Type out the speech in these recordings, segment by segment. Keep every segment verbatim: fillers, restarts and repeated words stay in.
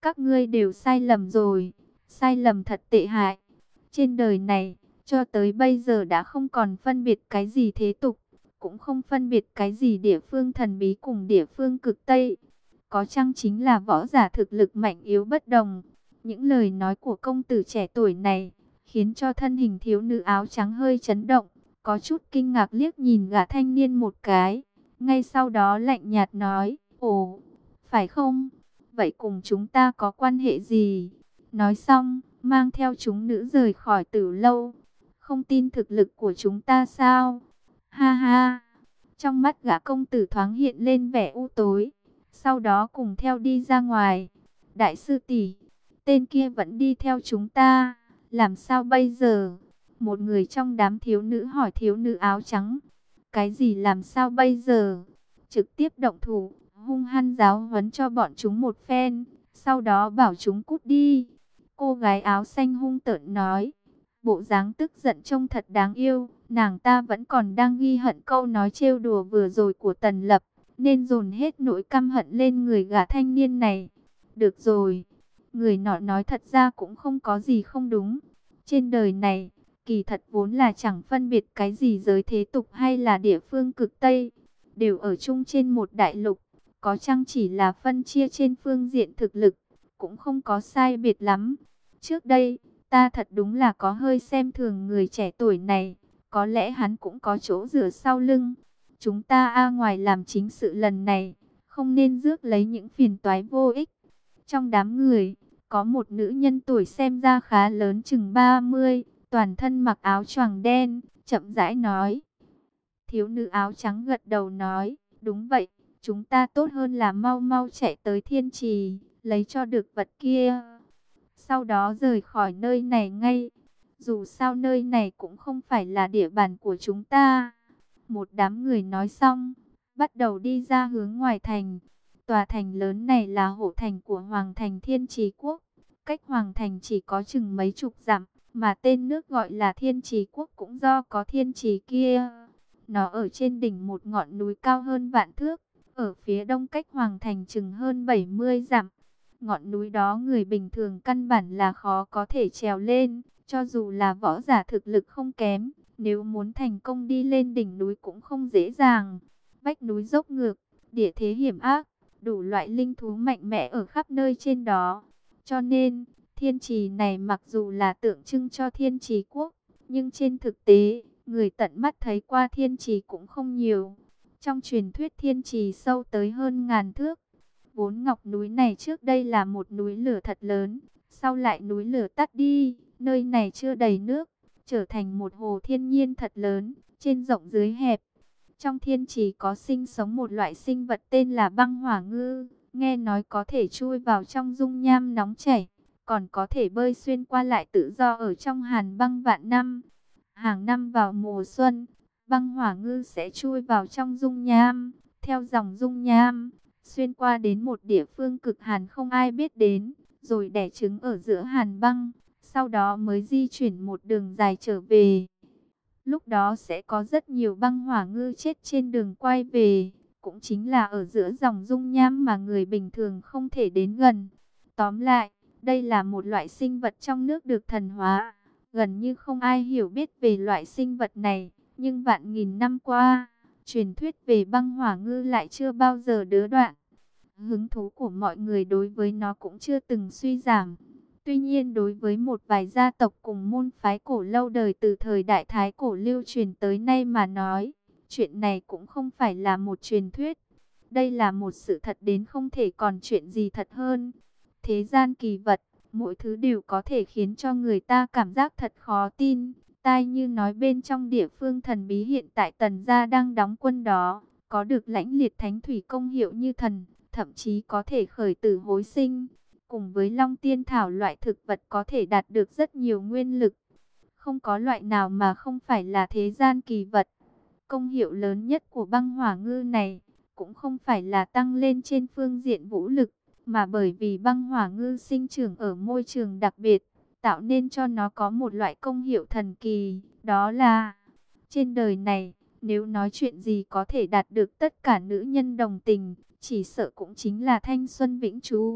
Các ngươi đều sai lầm rồi, sai lầm thật tệ hại. Trên đời này, cho tới bây giờ đã không còn phân biệt cái gì thế tục, cũng không phân biệt cái gì địa phương thần bí cùng địa phương cực Tây. Có chăng chính là võ giả thực lực mạnh yếu bất đồng. Những lời nói của công tử trẻ tuổi này khiến cho thân hình thiếu nữ áo trắng hơi chấn động, có chút kinh ngạc liếc nhìn gã thanh niên một cái. Ngay sau đó lạnh nhạt nói, ồ, phải không? Vậy cùng chúng ta có quan hệ gì? Nói xong, mang theo chúng nữ rời khỏi Tử lâu. Không tin thực lực của chúng ta sao? Ha ha! Trong mắt gã công tử thoáng hiện lên vẻ u tối, sau đó cùng theo đi ra ngoài. Đại sư tỷ, tên kia vẫn đi theo chúng ta, làm sao bây giờ? Một người trong đám thiếu nữ hỏi thiếu nữ áo trắng. Cái gì làm sao bây giờ? Trực tiếp động thủ, hung hăng giáo huấn cho bọn chúng một phen, sau đó bảo chúng cút đi. Cô gái áo xanh hung tợn nói, bộ dáng tức giận trông thật đáng yêu. Nàng ta vẫn còn đang ghi hận câu nói trêu đùa vừa rồi của Tần Lập, nên dồn hết nỗi căm hận lên người gã thanh niên này. Được rồi, người nọ nói thật ra cũng không có gì không đúng. Trên đời này, kỳ thật vốn là chẳng phân biệt cái gì giới thế tục hay là địa phương cực Tây, đều ở chung trên một đại lục. Có chăng chỉ là phân chia trên phương diện thực lực, cũng không có sai biệt lắm. Trước đây, ta thật đúng là có hơi xem thường người trẻ tuổi này. Có lẽ hắn cũng có chỗ dựa sau lưng. Chúng ta a ngoài làm chính sự lần này, không nên rước lấy những phiền toái vô ích. Trong đám người, có một nữ nhân tuổi xem ra khá lớn chừng ba mươi, toàn thân mặc áo choàng đen, chậm rãi nói. Thiếu nữ áo trắng gật đầu nói, đúng vậy, chúng ta tốt hơn là mau mau chạy tới thiên trì, lấy cho được vật kia. Sau đó rời khỏi nơi này ngay. Dù sao nơi này cũng không phải là địa bàn của chúng ta. Một đám người nói xong, bắt đầu đi ra hướng ngoài thành. Tòa thành lớn này là hộ thành của Hoàng thành Thiên Trì Quốc. Cách Hoàng thành chỉ có chừng mấy chục dặm, mà tên nước gọi là Thiên Trì Quốc cũng do có thiên trì kia. Nó ở trên đỉnh một ngọn núi cao hơn vạn thước, ở phía đông cách Hoàng thành chừng hơn bảy mươi dặm. Ngọn núi đó người bình thường căn bản là khó có thể trèo lên. Cho dù là võ giả thực lực không kém, nếu muốn thành công đi lên đỉnh núi cũng không dễ dàng. Vách núi dốc ngược, địa thế hiểm ác, đủ loại linh thú mạnh mẽ ở khắp nơi trên đó. Cho nên, thiên trì này mặc dù là tượng trưng cho thiên trì quốc, nhưng trên thực tế, người tận mắt thấy qua thiên trì cũng không nhiều. Trong truyền thuyết thiên trì sâu tới hơn ngàn thước. Vốn ngọc núi này trước đây là một núi lửa thật lớn, sau lại núi lửa tắt đi. Nơi này chưa đầy nước, trở thành một hồ thiên nhiên thật lớn, trên rộng dưới hẹp. Trong thiên trì có sinh sống một loại sinh vật tên là băng hỏa ngư, nghe nói có thể chui vào trong dung nham nóng chảy, còn có thể bơi xuyên qua lại tự do ở trong hàn băng vạn năm. Hàng năm vào mùa xuân, băng hỏa ngư sẽ chui vào trong dung nham, theo dòng dung nham, xuyên qua đến một địa phương cực hàn không ai biết đến, rồi đẻ trứng ở giữa hàn băng. Sau đó mới di chuyển một đường dài trở về. Lúc đó sẽ có rất nhiều băng hỏa ngư chết trên đường quay về. Cũng chính là ở giữa dòng dung nham mà người bình thường không thể đến gần. Tóm lại, đây là một loại sinh vật trong nước được thần hóa. Gần như không ai hiểu biết về loại sinh vật này. Nhưng vạn nghìn năm qua, truyền thuyết về băng hỏa ngư lại chưa bao giờ đứt đoạn. Hứng thú của mọi người đối với nó cũng chưa từng suy giảm. Tuy nhiên đối với một vài gia tộc cùng môn phái cổ lâu đời từ thời đại Thái cổ lưu truyền tới nay mà nói, chuyện này cũng không phải là một truyền thuyết. Đây là một sự thật đến không thể còn chuyện gì thật hơn. Thế gian kỳ vật, mỗi thứ đều có thể khiến cho người ta cảm giác thật khó tin. Tai như nói bên trong địa phương thần bí hiện tại Tần gia đang đóng quân đó, có được lãnh liệt thánh thủy công hiệu như thần, thậm chí có thể khởi tử hối sinh. Cùng với long tiên thảo loại thực vật có thể đạt được rất nhiều nguyên lực. Không có loại nào mà không phải là thế gian kỳ vật. Công hiệu lớn nhất của băng hỏa ngư này cũng không phải là tăng lên trên phương diện vũ lực, mà bởi vì băng hỏa ngư sinh trưởng ở môi trường đặc biệt, tạo nên cho nó có một loại công hiệu thần kỳ. Đó là, trên đời này, nếu nói chuyện gì có thể đạt được tất cả nữ nhân đồng tình, chỉ sợ cũng chính là thanh xuân vĩnh trú.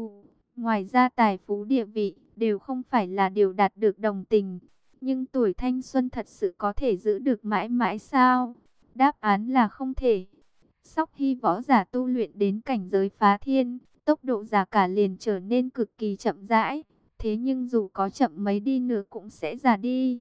Ngoài ra tài phú địa vị đều không phải là điều đạt được đồng tình. Nhưng tuổi thanh xuân thật sự có thể giữ được mãi mãi sao? Đáp án là không thể. Sóc Hy võ giả tu luyện đến cảnh giới phá thiên, tốc độ già cả liền trở nên cực kỳ chậm rãi. Thế nhưng dù có chậm mấy đi nữa cũng sẽ già đi.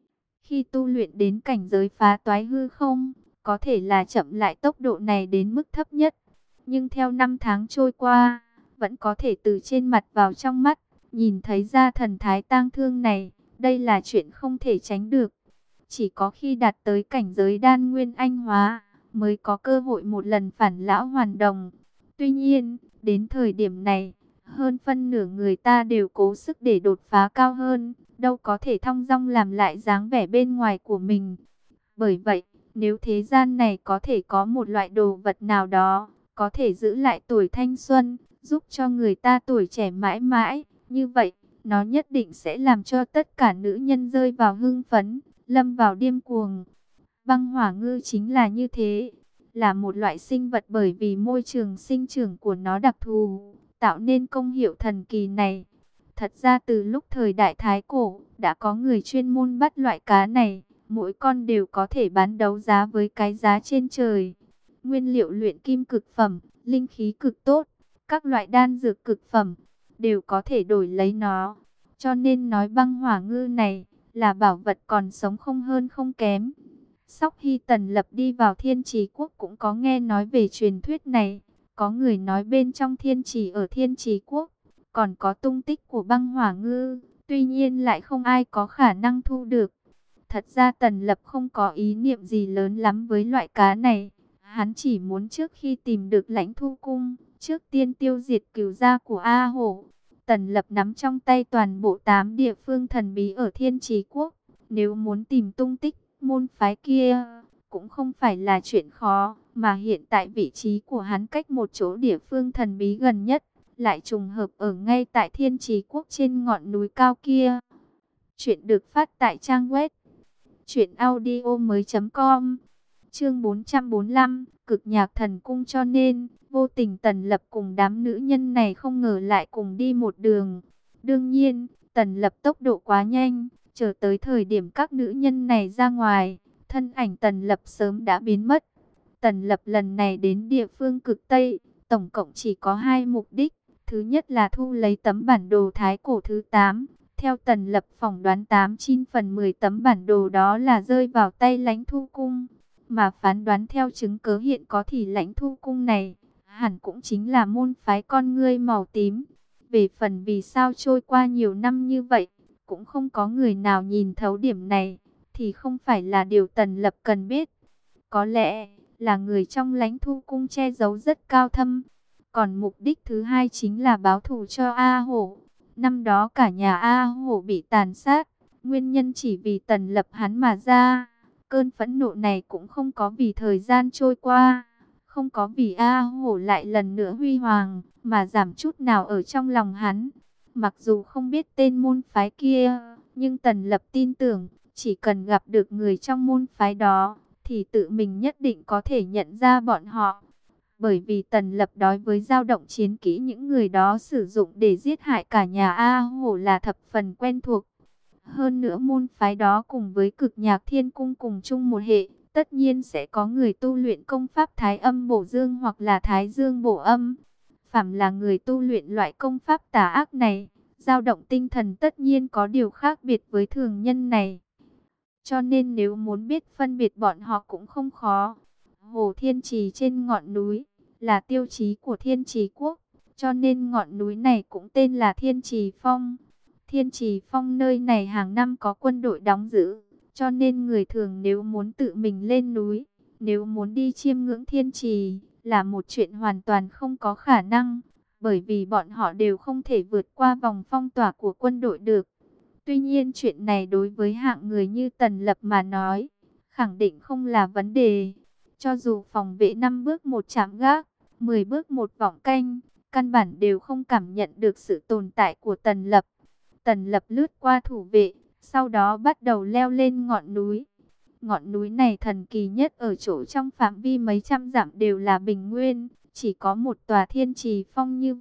Khi tu luyện đến cảnh giới phá toái hư không, có thể là chậm lại tốc độ này đến mức thấp nhất. Nhưng theo năm tháng trôi qua, vẫn có thể từ trên mặt vào trong mắt, nhìn thấy ra thần thái tang thương này. Đây là chuyện không thể tránh được. Chỉ có khi đạt tới cảnh giới đan nguyên anh hóa, mới có cơ hội một lần phản lão hoàn đồng. Tuy nhiên, đến thời điểm này, hơn phân nửa người ta đều cố sức để đột phá cao hơn, đâu có thể thong dong làm lại dáng vẻ bên ngoài của mình. Bởi vậy, nếu thế gian này có thể có một loại đồ vật nào đó, có thể giữ lại tuổi thanh xuân, giúp cho người ta tuổi trẻ mãi mãi, như vậy, nó nhất định sẽ làm cho tất cả nữ nhân rơi vào hưng phấn, lâm vào điên cuồng. Băng hỏa ngư chính là như thế, là một loại sinh vật bởi vì môi trường sinh trưởng của nó đặc thù, tạo nên công hiệu thần kỳ này. Thật ra từ lúc thời đại Thái Cổ, đã có người chuyên môn bắt loại cá này, mỗi con đều có thể bán đấu giá với cái giá trên trời. Nguyên liệu luyện kim cực phẩm, linh khí cực tốt, các loại đan dược cực phẩm, đều có thể đổi lấy nó. Cho nên nói băng hỏa ngư này, là bảo vật còn sống không hơn không kém. Sóc Hy Tần Lập đi vào Thiên Trì Quốc cũng có nghe nói về truyền thuyết này. Có người nói bên trong Thiên Trì ở Thiên Trì Quốc, còn có tung tích của băng hỏa ngư, tuy nhiên lại không ai có khả năng thu được. Thật ra Tần Lập không có ý niệm gì lớn lắm với loại cá này. Hắn chỉ muốn trước khi tìm được Lãnh Thu Cung, trước tiên tiêu diệt cửu gia của A Hổ. Tần Lập nắm trong tay toàn bộ tám địa phương thần bí ở Thiên Trì Quốc. Nếu muốn tìm tung tích môn phái kia, cũng không phải là chuyện khó. Mà hiện tại vị trí của hắn cách một chỗ địa phương thần bí gần nhất, lại trùng hợp ở ngay tại Thiên Trì Quốc trên ngọn núi cao kia. Chuyện được phát tại trang web truyện audio mới chấm com. Chương bốn trăm bốn mươi lăm, Cực Nhạc Thần Cung. Cho nên, vô tình Tần Lập cùng đám nữ nhân này không ngờ lại cùng đi một đường. Đương nhiên, Tần Lập tốc độ quá nhanh, chờ tới thời điểm các nữ nhân này ra ngoài, thân ảnh Tần Lập sớm đã biến mất. Tần Lập lần này đến địa phương cực Tây, tổng cộng chỉ có hai mục đích. Thứ nhất là thu lấy tấm bản đồ Thái Cổ thứ tám. Theo Tần Lập phỏng đoán tám chín phần mười tấm bản đồ đó là rơi vào tay Lãnh Thu Cung. Mà phán đoán theo chứng cớ hiện có thì Lãnh Thu Cung này, hẳn cũng chính là môn phái con ngươi màu tím. Về phần vì sao trôi qua nhiều năm như vậy, cũng không có người nào nhìn thấu điểm này, thì không phải là điều Tần Lập cần biết. Có lẽ là người trong Lãnh Thu Cung che giấu rất cao thâm. Còn mục đích thứ hai chính là báo thù cho A Hổ. Năm đó cả nhà A Hổ bị tàn sát, nguyên nhân chỉ vì Tần Lập hắn mà ra. Cơn phẫn nộ này cũng không có vì thời gian trôi qua, không có vì A Hổ lại lần nữa huy hoàng, mà giảm chút nào ở trong lòng hắn. Mặc dù không biết tên môn phái kia, nhưng Tần Lập tin tưởng, chỉ cần gặp được người trong môn phái đó, thì tự mình nhất định có thể nhận ra bọn họ. Bởi vì Tần Lập đối với dao động chiến kỹ những người đó sử dụng để giết hại cả nhà A Hổ là thập phần quen thuộc. Hơn nữa môn phái đó cùng với Cực Nhạc Thiên Cung cùng chung một hệ, tất nhiên sẽ có người tu luyện công pháp Thái Âm Bổ Dương hoặc là Thái Dương Bổ Âm. Phàm là người tu luyện loại công pháp tà ác này, dao động tinh thần tất nhiên có điều khác biệt với thường nhân này. Cho nên nếu muốn biết phân biệt bọn họ cũng không khó. Hồ Thiên Trì trên ngọn núi là tiêu chí của Thiên Trì Quốc, cho nên ngọn núi này cũng tên là Thiên Trì Phong. Thiên Trì Phong nơi này hàng năm có quân đội đóng giữ, cho nên người thường nếu muốn tự mình lên núi, nếu muốn đi chiêm ngưỡng Thiên Trì, là một chuyện hoàn toàn không có khả năng, bởi vì bọn họ đều không thể vượt qua vòng phong tỏa của quân đội được. Tuy nhiên chuyện này đối với hạng người như Tần Lập mà nói, khẳng định không là vấn đề. Cho dù phòng vệ năm bước một trạm gác, mười bước một vọng canh, căn bản đều không cảm nhận được sự tồn tại của Tần Lập. Tần Lập lướt qua thủ vệ, sau đó bắt đầu leo lên ngọn núi. Ngọn núi này thần kỳ nhất ở chỗ trong phạm vi mấy trăm dặm đều là bình nguyên, chỉ có một tòa Thiên Trì Phong như vậy,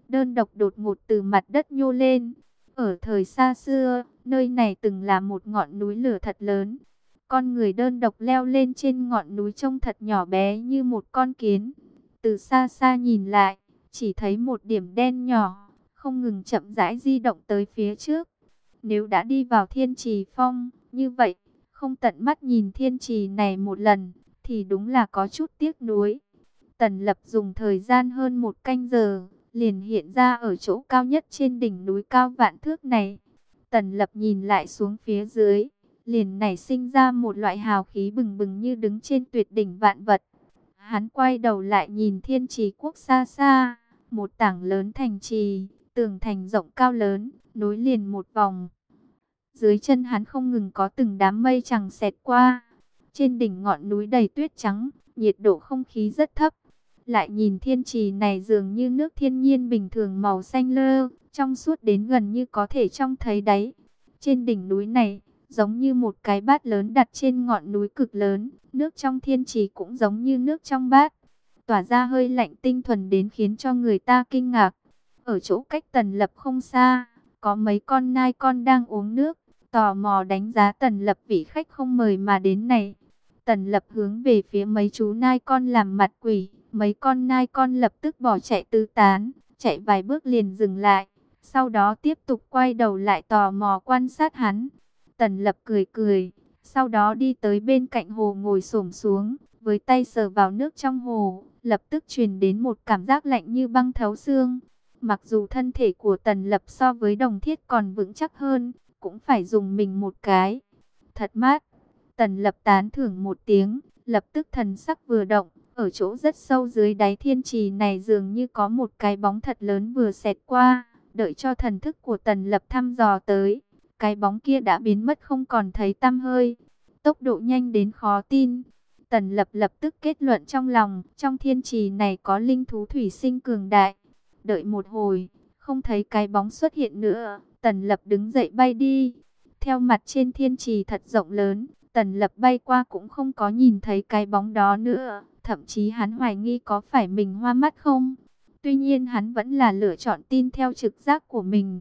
đơn độc đột ngột từ mặt đất nhô lên. Ở thời xa xưa, nơi này từng là một ngọn núi lửa thật lớn. Con người đơn độc leo lên trên ngọn núi trông thật nhỏ bé như một con kiến. Từ xa xa nhìn lại, chỉ thấy một điểm đen nhỏ, không ngừng chậm rãi di động tới phía trước. Nếu đã đi vào Thiên Trì Phong, như vậy, không tận mắt nhìn thiên trì này một lần, thì đúng là có chút tiếc nuối. Tần Lập dùng thời gian hơn một canh giờ, liền hiện ra ở chỗ cao nhất trên đỉnh núi cao vạn thước này. Tần Lập nhìn lại xuống phía dưới, liền nảy sinh ra một loại hào khí bừng bừng như đứng trên tuyệt đỉnh vạn vật. Hắn quay đầu lại nhìn Thiên Trì Quốc xa xa, một tảng lớn thành trì, tường thành rộng cao lớn, nối liền một vòng. Dưới chân hắn không ngừng có từng đám mây trắng xẹt qua. Trên đỉnh ngọn núi đầy tuyết trắng, nhiệt độ không khí rất thấp. Lại nhìn thiên trì này dường như nước thiên nhiên bình thường màu xanh lơ, trong suốt đến gần như có thể trông thấy đáy. Trên đỉnh núi này, giống như một cái bát lớn đặt trên ngọn núi cực lớn, nước trong thiên trì cũng giống như nước trong bát, tỏa ra hơi lạnh tinh thuần đến khiến cho người ta kinh ngạc. Ở chỗ cách Tần Lập không xa, có mấy con nai con đang uống nước, tò mò đánh giá Tần Lập vị khách không mời mà đến này. Tần Lập hướng về phía mấy chú nai con làm mặt quỷ, mấy con nai con lập tức bỏ chạy tứ tán, chạy vài bước liền dừng lại, sau đó tiếp tục quay đầu lại tò mò quan sát hắn. Tần Lập cười cười, sau đó đi tới bên cạnh hồ ngồi xổm xuống, với tay sờ vào nước trong hồ, lập tức truyền đến một cảm giác lạnh như băng thấu xương. Mặc dù thân thể của Tần Lập so với Đồng Thiết còn vững chắc hơn, cũng phải dùng mình một cái. Thật mát. Tần Lập tán thưởng một tiếng, lập tức thần sắc vừa động, ở chỗ rất sâu dưới đáy thiên trì này dường như có một cái bóng thật lớn vừa xẹt qua, đợi cho thần thức của Tần Lập thăm dò tới, cái bóng kia đã biến mất không còn thấy tăm hơi. Tốc độ nhanh đến khó tin. Tần Lập lập tức kết luận trong lòng, trong thiên trì này có linh thú thủy sinh cường đại. Đợi một hồi, không thấy cái bóng xuất hiện nữa, Tần Lập đứng dậy bay đi. Theo mặt trên thiên trì thật rộng lớn, Tần Lập bay qua cũng không có nhìn thấy cái bóng đó nữa. Thậm chí hắn hoài nghi có phải mình hoa mắt không. Tuy nhiên hắn vẫn là lựa chọn tin theo trực giác của mình.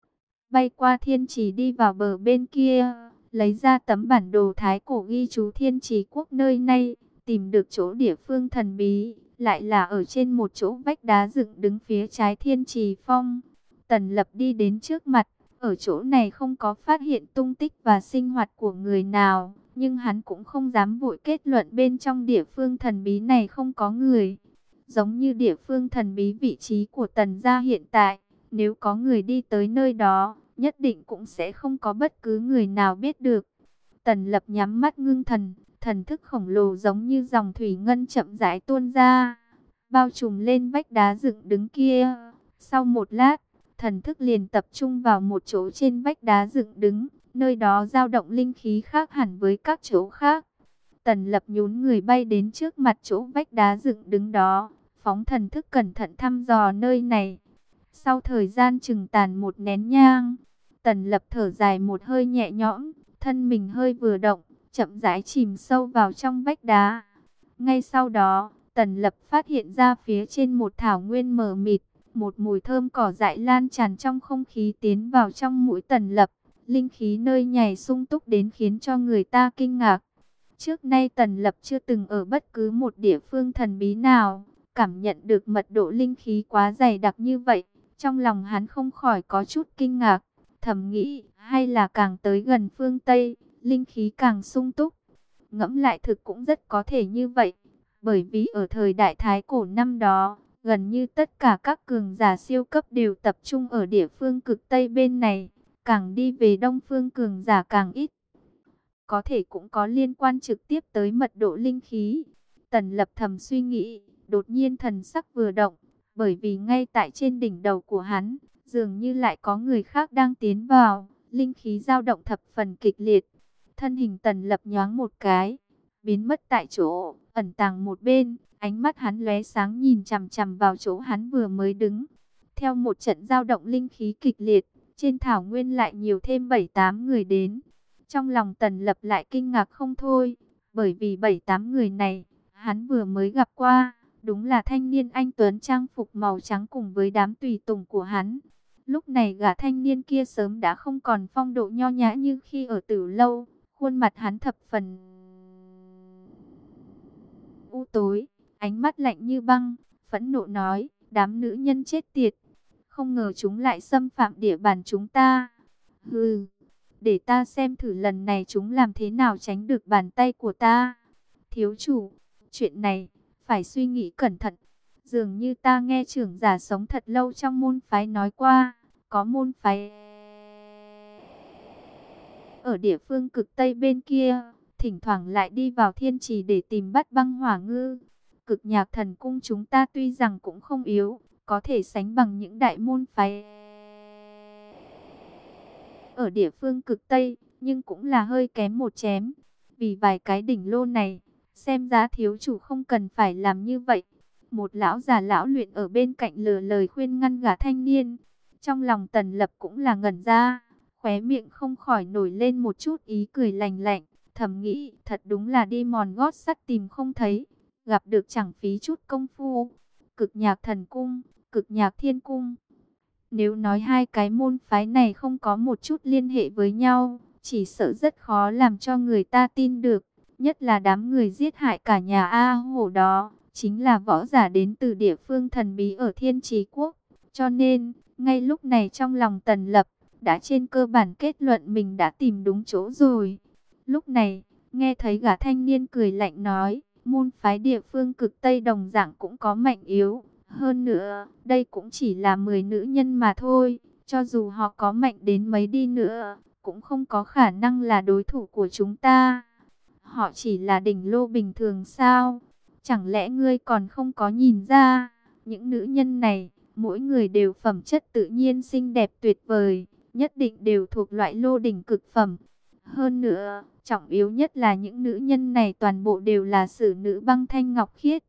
Bay qua thiên trì đi vào bờ bên kia, lấy ra tấm bản đồ thái cổ ghi chú Thiên Trì Quốc nơi này, tìm được chỗ địa phương thần bí, lại là ở trên một chỗ vách đá dựng đứng phía trái Thiên Trì Phong. Tần Lập đi đến trước mặt, ở chỗ này không có phát hiện tung tích và sinh hoạt của người nào, nhưng hắn cũng không dám vội kết luận bên trong địa phương thần bí này không có người. Giống như địa phương thần bí vị trí của Tần gia hiện tại, nếu có người đi tới nơi đó, nhất định cũng sẽ không có bất cứ người nào biết được. Tần Lập nhắm mắt ngưng thần, thần thức khổng lồ giống như dòng thủy ngân chậm rãi tuôn ra, bao trùm lên vách đá dựng đứng kia. Sau một lát, thần thức liền tập trung vào một chỗ trên vách đá dựng đứng, nơi đó dao động linh khí khác hẳn với các chỗ khác. Tần Lập nhún người bay đến trước mặt chỗ vách đá dựng đứng đó, phóng thần thức cẩn thận thăm dò nơi này. Sau thời gian chừng tàn một nén nhang, Tần Lập thở dài một hơi nhẹ nhõm, thân mình hơi vừa động, chậm rãi chìm sâu vào trong vách đá. Ngay sau đó, Tần Lập phát hiện ra phía trên một thảo nguyên mờ mịt, một mùi thơm cỏ dại lan tràn trong không khí tiến vào trong mũi Tần Lập. Linh khí nơi nhảy sung túc đến khiến cho người ta kinh ngạc. Trước nay Tần Lập chưa từng ở bất cứ một địa phương thần bí nào, cảm nhận được mật độ linh khí quá dày đặc như vậy. Trong lòng hắn không khỏi có chút kinh ngạc, thầm nghĩ hay là càng tới gần phương Tây, linh khí càng sung túc. Ngẫm lại thực cũng rất có thể như vậy, bởi vì ở thời đại Thái Cổ năm đó, gần như tất cả các cường giả siêu cấp đều tập trung ở địa phương cực Tây bên này, càng đi về Đông phương cường giả càng ít. Có thể cũng có liên quan trực tiếp tới mật độ linh khí. Tần Lập thầm suy nghĩ, đột nhiên thần sắc vừa động, bởi vì ngay tại trên đỉnh đầu của hắn, dường như lại có người khác đang tiến vào, linh khí dao động thập phần kịch liệt. Thân hình Tần Lập nhoáng một cái, biến mất tại chỗ, ẩn tàng một bên, ánh mắt hắn lóe sáng nhìn chằm chằm vào chỗ hắn vừa mới đứng. Theo một trận dao động linh khí kịch liệt, trên thảo nguyên lại nhiều thêm bảy tám người đến. Trong lòng Tần Lập lại kinh ngạc không thôi, bởi vì bảy tám người này, hắn vừa mới gặp qua, Đúng là thanh niên anh tuấn trang phục màu trắng cùng với đám tùy tùng của hắn. Lúc này gã thanh niên kia sớm đã không còn phong độ nho nhã như khi ở Tử Lâu, khuôn mặt hắn thập phần u tối, ánh mắt lạnh như băng, phẫn nộ nói: "Đám nữ nhân chết tiệt, không ngờ chúng lại xâm phạm địa bàn chúng ta. Hừ, để ta xem thử lần này chúng làm thế nào tránh được bàn tay của ta. Thiếu chủ, chuyện này phải suy nghĩ cẩn thận. Dường như ta nghe trưởng giả sống thật lâu trong môn phái nói qua, có môn phái ở địa phương cực Tây bên kia, thỉnh thoảng lại đi vào thiên trì để tìm bắt băng hỏa ngư. Cực nhạc thần cung chúng ta tuy rằng cũng không yếu, có thể sánh bằng những đại môn phái ở địa phương cực Tây, nhưng cũng là hơi kém một chém. Vì vài cái đỉnh lô này, xem giá thiếu chủ không cần phải làm như vậy." Một lão già lão luyện ở bên cạnh lừa lời khuyên ngăn gã thanh niên. Trong lòng Tần Lập cũng là ngẩn ra, khóe miệng không khỏi nổi lên một chút ý cười lành lạnh, thầm nghĩ thật đúng là đi mòn gót sắt tìm không thấy, gặp được chẳng phí chút công phu. Cực nhạc thần cung, cực nhạc thiên cung. Nếu nói hai cái môn phái này không có một chút liên hệ với nhau, chỉ sợ rất khó làm cho người ta tin được. Nhất là đám người giết hại cả nhà A Hổ đó, chính là võ giả đến từ địa phương thần bí ở Thiên Trì Quốc. Cho nên, ngay lúc này trong lòng Tần Lập, đã trên cơ bản kết luận mình đã tìm đúng chỗ rồi. Lúc này, nghe thấy gã thanh niên cười lạnh nói, môn phái địa phương cực Tây đồng dạng cũng có mạnh yếu. Hơn nữa, đây cũng chỉ là mười nữ nhân mà thôi. Cho dù họ có mạnh đến mấy đi nữa, cũng không có khả năng là đối thủ của chúng ta. Họ chỉ là đỉnh lô bình thường sao? Chẳng lẽ ngươi còn không có nhìn ra? Những nữ nhân này, mỗi người đều phẩm chất tự nhiên xinh đẹp tuyệt vời, nhất định đều thuộc loại lô đỉnh cực phẩm. Hơn nữa, trọng yếu nhất là những nữ nhân này toàn bộ đều là sử nữ băng thanh ngọc khiết.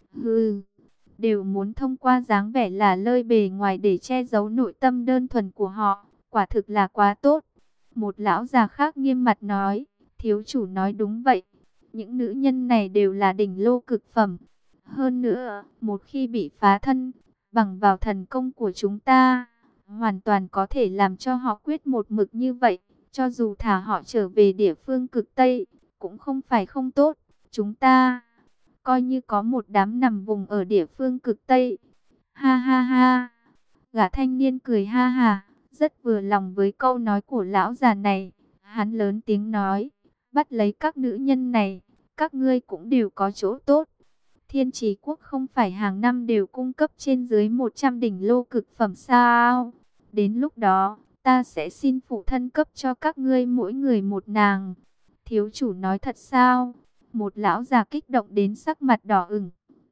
Hừ, đều muốn thông qua dáng vẻ là lơi bề ngoài để che giấu nội tâm đơn thuần của họ, quả thực là quá tốt. Một lão già khác nghiêm mặt nói, thiếu chủ nói đúng vậy, những nữ nhân này đều là đỉnh lô cực phẩm. Hơn nữa, một khi bị phá thân, bằng vào thần công của chúng ta, hoàn toàn có thể làm cho họ quyết một mực như vậy. Cho dù thả họ trở về địa phương cực Tây, cũng không phải không tốt. Chúng ta coi như có một đám nằm vùng ở địa phương cực Tây. Ha ha ha. Gã thanh niên cười ha ha, rất vừa lòng với câu nói của lão già này. Hắn lớn tiếng nói, bắt lấy các nữ nhân này, các ngươi cũng đều có chỗ tốt. Thiên Trì Quốc không phải hàng năm đều cung cấp trên dưới một trăm đỉnh lô cực phẩm sao? Đến lúc đó, ta sẽ xin phụ thân cấp cho các ngươi mỗi người một nàng. Thiếu chủ nói thật sao? Một lão già kích động đến sắc mặt đỏ ửng.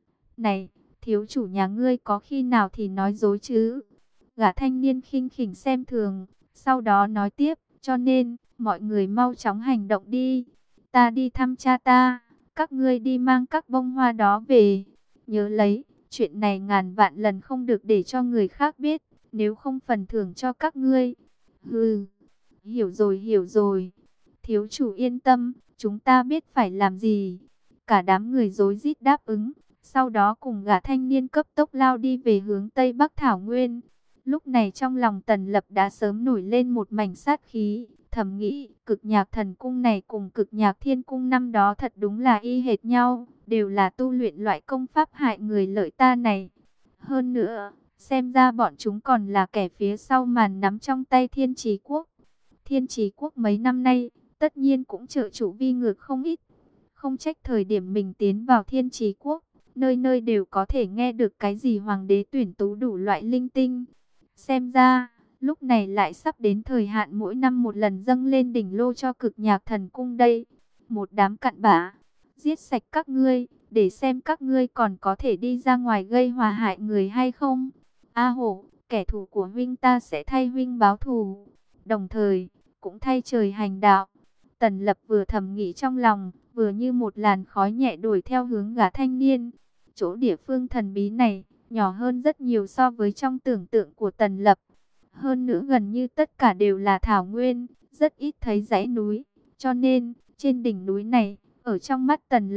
Này, thiếu chủ nhà ngươi có khi nào thì nói dối chứ? Gã thanh niên khinh khỉnh xem thường, sau đó nói tiếp, cho nên, mọi người mau chóng hành động đi. Ta đi thăm cha ta, các ngươi đi mang các bông hoa đó về. Nhớ lấy, chuyện này ngàn vạn lần không được để cho người khác biết, nếu không phần thưởng cho các ngươi. Hừ, hiểu rồi hiểu rồi. Thiếu chủ yên tâm, chúng ta biết phải làm gì. Cả đám người rối rít đáp ứng, sau đó cùng gã thanh niên cấp tốc lao đi về hướng Tây Bắc Thảo Nguyên. Lúc này trong lòng Tần Lập đã sớm nổi lên một mảnh sát khí, thầm nghĩ, cực nhạc thần cung này cùng cực nhạc thiên cung năm đó thật đúng là y hệt nhau, đều là tu luyện loại công pháp hại người lợi ta này. Hơn nữa, xem ra bọn chúng còn là kẻ phía sau màn nắm trong tay Thiên Trì Quốc. Thiên Trì Quốc mấy năm nay, tất nhiên cũng trợ chủ vi ngược không ít. Không trách thời điểm mình tiến vào Thiên Trì Quốc, nơi nơi đều có thể nghe được cái gì hoàng đế tuyển tú đủ loại linh tinh. Xem ra, lúc này lại sắp đến thời hạn mỗi năm một lần dâng lên đỉnh lô cho cực nhạc thần cung đây. Một đám cặn bã, giết sạch các ngươi, để xem các ngươi còn có thể đi ra ngoài gây hòa hại người hay không. A Hổ, kẻ thù của huynh ta sẽ thay huynh báo thù, đồng thời cũng thay trời hành đạo. Tần Lập vừa thầm nghĩ trong lòng, vừa như một làn khói nhẹ đuổi theo hướng gã thanh niên. Chỗ địa phương thần bí này, nhỏ hơn rất nhiều so với trong tưởng tượng của Tần Lập. Hơn nữa gần như tất cả đều là thảo nguyên, rất ít thấy dãy núi. Cho nên, trên đỉnh núi này, ở trong mắt Tần Lập,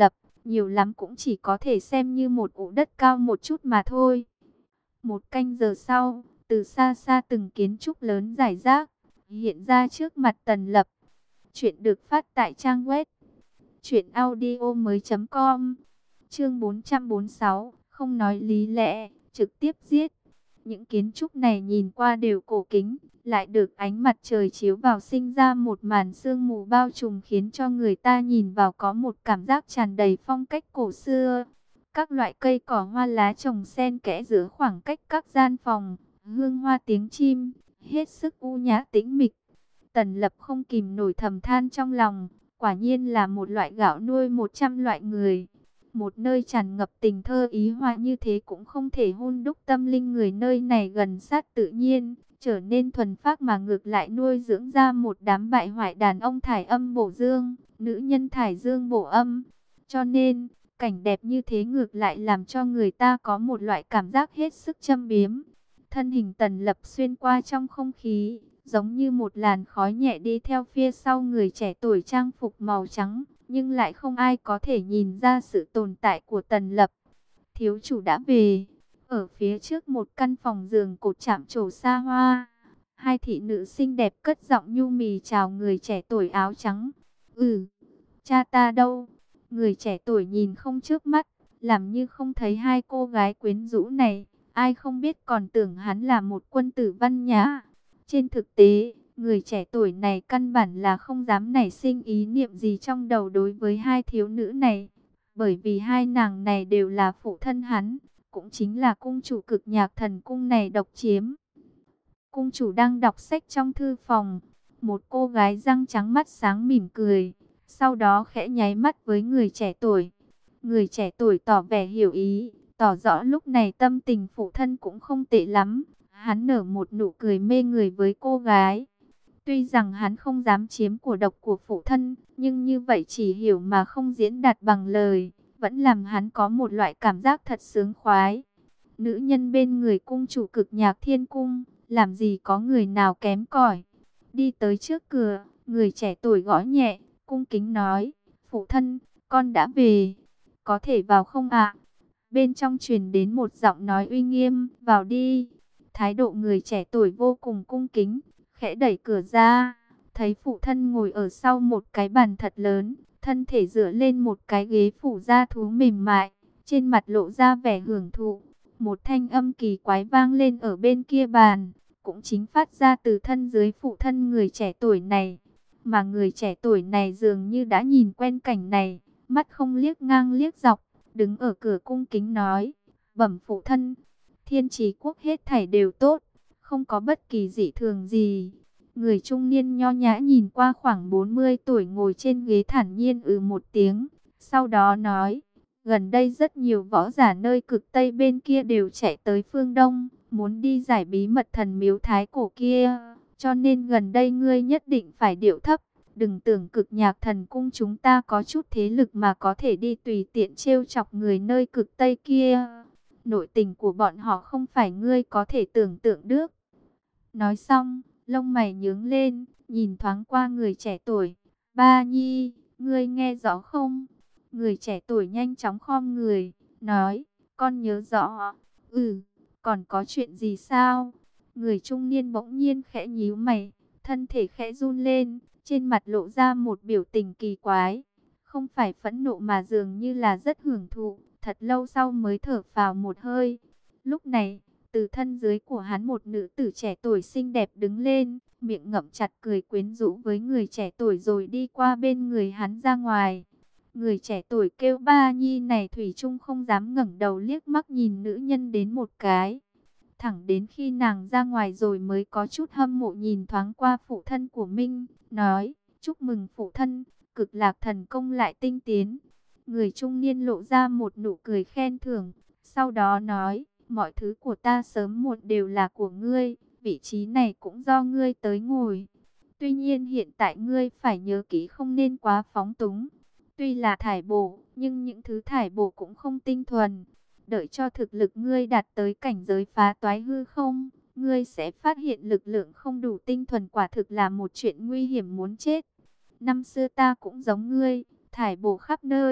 nhiều lắm cũng chỉ có thể xem như một ụ đất cao một chút mà thôi. Một canh giờ sau, từ xa xa từng kiến trúc lớn rải rác hiện ra trước mặt Tần Lập. Chuyện được phát tại trang web truyện audio mới.com. Chương bốn trăm bốn mươi sáu, không nói lý lẽ, trực tiếp giết. Những kiến trúc này nhìn qua đều cổ kính, lại được ánh mặt trời chiếu vào sinh ra một màn sương mù bao trùm, khiến cho người ta nhìn vào có một cảm giác tràn đầy phong cách cổ xưa. Các loại cây cỏ hoa lá trồng xen kẽ giữa khoảng cách các gian phòng, hương hoa tiếng chim, hết sức u nhã tĩnh mịch. Tần Lập không kìm nổi thầm than trong lòng, quả nhiên là một loại gạo nuôi một trăm loại người. Một nơi tràn ngập tình thơ ý hoa như thế cũng không thể hôn đúc tâm linh người nơi này gần sát tự nhiên, trở nên thuần phác, mà ngược lại nuôi dưỡng ra một đám bại hoại đàn ông thải âm bổ dương, nữ nhân thải dương bổ âm. Cho nên, cảnh đẹp như thế ngược lại làm cho người ta có một loại cảm giác hết sức châm biếm. Thân hình Tần Lập xuyên qua trong không khí, giống như một làn khói nhẹ đi theo phía sau người trẻ tuổi trang phục màu trắng, nhưng lại không ai có thể nhìn ra sự tồn tại của Tần Lập. Thiếu chủ đã về. Ở phía trước một căn phòng giường cột chạm trổ xa hoa, hai thị nữ xinh đẹp cất giọng nhu mì chào người trẻ tuổi áo trắng. Ừ, cha ta đâu? Người trẻ tuổi nhìn không chớp mắt, làm như không thấy hai cô gái quyến rũ này. Ai không biết còn tưởng hắn là một quân tử văn nhã. Trên thực tế, người trẻ tuổi này căn bản là không dám nảy sinh ý niệm gì trong đầu đối với hai thiếu nữ này. Bởi vì hai nàng này đều là phụ thân hắn, cũng chính là cung chủ Cực Nhạc Thần Cung này độc chiếm. Cung chủ đang đọc sách trong thư phòng, một cô gái răng trắng mắt sáng mỉm cười, sau đó khẽ nháy mắt với người trẻ tuổi. Người trẻ tuổi tỏ vẻ hiểu ý, tỏ rõ lúc này tâm tình phụ thân cũng không tệ lắm. Hắn nở một nụ cười mê người với cô gái. Tuy rằng hắn không dám chiếm của độc của phụ thân, nhưng như vậy chỉ hiểu mà không diễn đạt bằng lời, vẫn làm hắn có một loại cảm giác thật sướng khoái. Nữ nhân bên người cung chủ Cực Nhạc Thiên Cung, làm gì có người nào kém cỏi. Đi tới trước cửa, người trẻ tuổi gõ nhẹ, cung kính nói, phụ thân, con đã về, có thể vào không ạ? Bên trong truyền đến một giọng nói uy nghiêm, vào đi. Thái độ người trẻ tuổi vô cùng cung kính, khẽ đẩy cửa ra, thấy phụ thân ngồi ở sau một cái bàn thật lớn, thân thể dựa lên một cái ghế phủ da thú mềm mại, trên mặt lộ ra vẻ hưởng thụ. Một thanh âm kỳ quái vang lên ở bên kia bàn, cũng chính phát ra từ thân dưới phụ thân người trẻ tuổi này. Mà người trẻ tuổi này dường như đã nhìn quen cảnh này, mắt không liếc ngang liếc dọc, đứng ở cửa cung kính nói, bẩm phụ thân, Thiên Trì Quốc hết thảy đều tốt, không có bất kỳ dị thường gì. Người trung niên nho nhã nhìn qua khoảng bốn mươi tuổi ngồi trên ghế thản nhiên ừ một tiếng, sau đó nói, gần đây rất nhiều võ giả nơi cực Tây bên kia đều chạy tới phương Đông, muốn đi giải bí mật thần miếu thái cổ kia, cho nên gần đây ngươi nhất định phải điệu thấp. Đừng tưởng Cực Nhạc Thần Cung chúng ta có chút thế lực mà có thể đi tùy tiện trêu chọc người nơi cực Tây kia. Nội tình của bọn họ không phải ngươi có thể tưởng tượng được. Nói xong, lông mày nhướng lên, nhìn thoáng qua người trẻ tuổi. Ba Nhi, ngươi nghe rõ không? Người trẻ tuổi nhanh chóng khom người, nói, con nhớ rõ. Ừ, còn có chuyện gì sao? Người trung niên bỗng nhiên khẽ nhíu mày, thân thể khẽ run lên, trên mặt lộ ra một biểu tình kỳ quái. Không phải phẫn nộ mà dường như là rất hưởng thụ, thật lâu sau mới thở phào một hơi. Lúc này, từ thân dưới của hắn một nữ tử trẻ tuổi xinh đẹp đứng lên, miệng ngậm chặt cười quyến rũ với người trẻ tuổi rồi đi qua bên người hắn ra ngoài. Người trẻ tuổi kêu Ba Nhi này thủy chung không dám ngẩng đầu liếc mắt nhìn nữ nhân đến một cái. Thẳng đến khi nàng ra ngoài rồi mới có chút hâm mộ nhìn thoáng qua phụ thân của Minh, nói, chúc mừng phụ thân, Cực Lạc Thần Công lại tinh tiến. Người trung niên lộ ra một nụ cười khen thưởng, sau đó nói, mọi thứ của ta sớm muộn đều là của ngươi, vị trí này cũng do ngươi tới ngồi. Tuy nhiên hiện tại ngươi phải nhớ kỹ không nên quá phóng túng. Tuy là thải bổ, nhưng những thứ thải bổ cũng không tinh thuần. Đợi cho thực lực ngươi đạt tới cảnh giới phá toái hư không, ngươi sẽ phát hiện lực lượng không đủ tinh thuần, quả thực là một chuyện nguy hiểm muốn chết. Năm xưa ta cũng giống ngươi, thải bổ khắp nơi,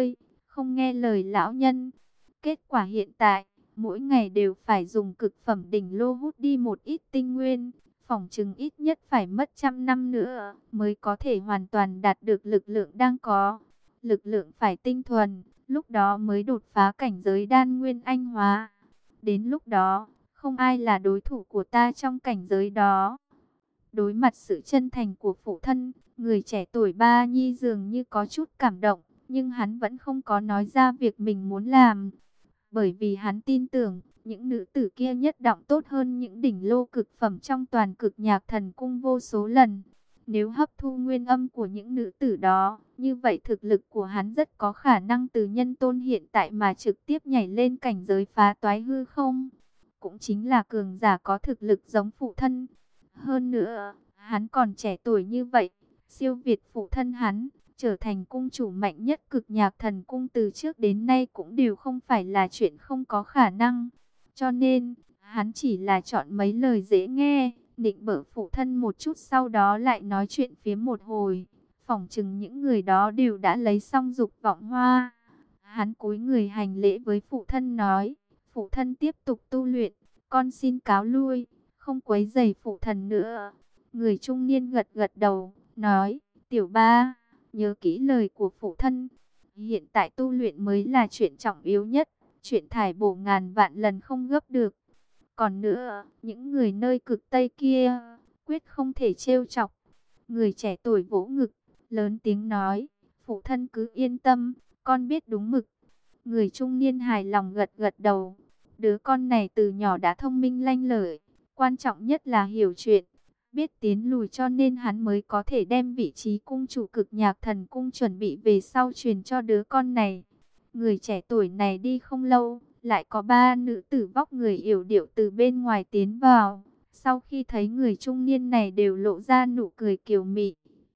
không nghe lời lão nhân. Kết quả hiện tại, mỗi ngày đều phải dùng cực phẩm đỉnh lô hút đi một ít tinh nguyên, phỏng chừng ít nhất phải mất trăm năm nữa mới có thể hoàn toàn đạt được lực lượng đang có. Lực lượng phải tinh thuần, lúc đó mới đột phá cảnh giới đan nguyên anh hóa. Đến lúc đó, không ai là đối thủ của ta trong cảnh giới đó. Đối mặt sự chân thành của phụ thân, người trẻ tuổi Ba Nhi dường như có chút cảm động, nhưng hắn vẫn không có nói ra việc mình muốn làm. Bởi vì hắn tin tưởng, những nữ tử kia nhất định tốt hơn những đỉnh lô cực phẩm trong toàn cực nhạc thần cung vô số lần. Nếu hấp thu nguyên âm của những nữ tử đó, như vậy thực lực của hắn rất có khả năng từ nhân tôn hiện tại mà trực tiếp nhảy lên cảnh giới phá toái hư không. Cũng chính là cường giả có thực lực giống phụ thân. Hơn nữa, hắn còn trẻ tuổi như vậy, siêu việt phụ thân hắn, trở thành cung chủ mạnh nhất cực nhạc thần cung từ trước đến nay cũng đều không phải là chuyện không có khả năng. Cho nên, hắn chỉ là chọn mấy lời dễ nghe, định bợ phụ thân một chút, sau đó lại nói chuyện phía một hồi. Phỏng chừng những người đó đều đã lấy xong dục vọng hoa. Hắn cúi người hành lễ với phụ thân nói, phụ thân tiếp tục tu luyện, con xin cáo lui, không quấy rầy phụ thần nữa. Người trung niên gật gật đầu, nói, tiểu ba, nhớ kỹ lời của phụ thân. Hiện tại tu luyện mới là chuyện trọng yếu nhất, chuyện thải bổ ngàn vạn lần không gấp được. Còn nữa, những người nơi cực Tây kia, quyết không thể trêu chọc. Người trẻ tuổi vỗ ngực, lớn tiếng nói, phụ thân cứ yên tâm, con biết đúng mực. Người trung niên hài lòng gật gật đầu, đứa con này từ nhỏ đã thông minh lanh lợi, quan trọng nhất là hiểu chuyện, biết tiến lùi, cho nên hắn mới có thể đem vị trí cung chủ cực nhạc thần cung chuẩn bị về sau truyền cho đứa con này. Người trẻ tuổi này đi không lâu, lại có ba nữ tử vóc người yểu điệu từ bên ngoài tiến vào. Sau khi thấy người trung niên này đều lộ ra nụ cười kiều mị.